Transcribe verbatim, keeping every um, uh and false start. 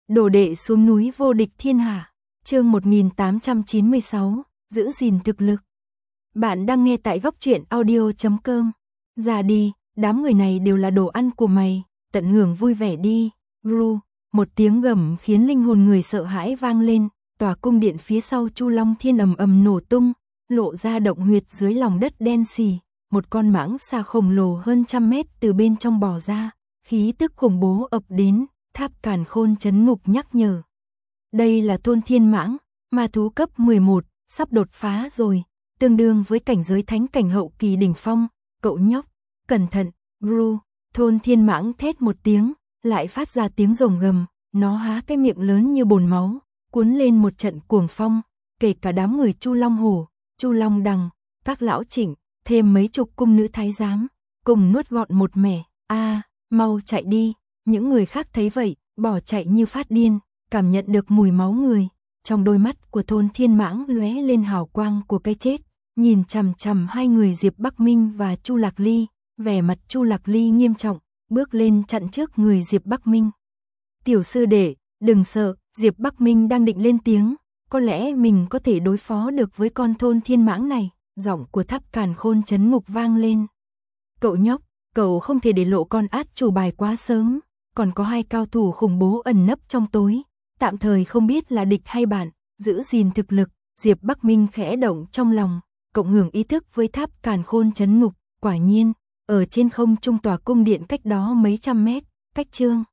Đồ đệ xuống núi vô địch thiên hạ. Chương một nghìn tám trăm chín mươi sáu, giữ gìn thực lực. Bạn đang nghe tại góc truyện audio chấm com. Ra đi, đám người này đều là đồ ăn của mày, tận hưởng vui vẻ đi. Ru, một tiếng gầm khiến linh hồn người sợ hãi vang lên, tòa cung điện phía sau Chu Long Thiên ầm ầm nổ tung, lộ ra động huyệt dưới lòng đất đen sì, một con mãng xà khổng lồ hơn trăm mét từ bên trong bò ra, khí tức khủng bố ập đến. Tháp Càn Khôn trấn ngục nhắc nhở. Đây là thôn thiên mãng, ma thú cấp mười một, sắp đột phá rồi, tương đương với cảnh giới thánh cảnh hậu kỳ đỉnh phong. Cậu nhóc, cẩn thận. Gru, thôn thiên mãng thét một tiếng, lại phát ra tiếng rồng gầm, nó há cái miệng lớn như bồn máu, cuốn lên một trận cuồng phong, kể cả đám người Chu Long Hổ, Chu Long Đằng, các lão Trịnh, thêm mấy chục cung nữ thái giám, cùng nuốt gọn một mẻ. A, mau chạy đi. Những người khác thấy vậy, bỏ chạy như phát điên, cảm nhận được mùi máu người, trong đôi mắt của thôn thiên mãng lóe lên hào quang của cái chết, nhìn chằm chằm hai người Diệp Bắc Minh và Chu Lạc Ly, vẻ mặt Chu Lạc Ly nghiêm trọng, bước lên chặn trước người Diệp Bắc Minh. Tiểu sư đệ, đừng sợ, Diệp Bắc Minh đang định lên tiếng, có lẽ mình có thể đối phó được với con thôn thiên mãng này, giọng của Tháp Càn Khôn trấn ngục vang lên. Cậu nhóc, cậu không thể để lộ con át chủ bài quá sớm. Còn có hai cao thủ khủng bố ẩn nấp trong tối, tạm thời không biết là địch hay bạn, giữ gìn thực lực. Diệp Bắc Minh khẽ động trong lòng, cộng hưởng ý thức với Tháp Càn Khôn trấn ngục. Quả nhiên, ở trên không trung tòa cung điện cách đó mấy trăm mét, cách Chương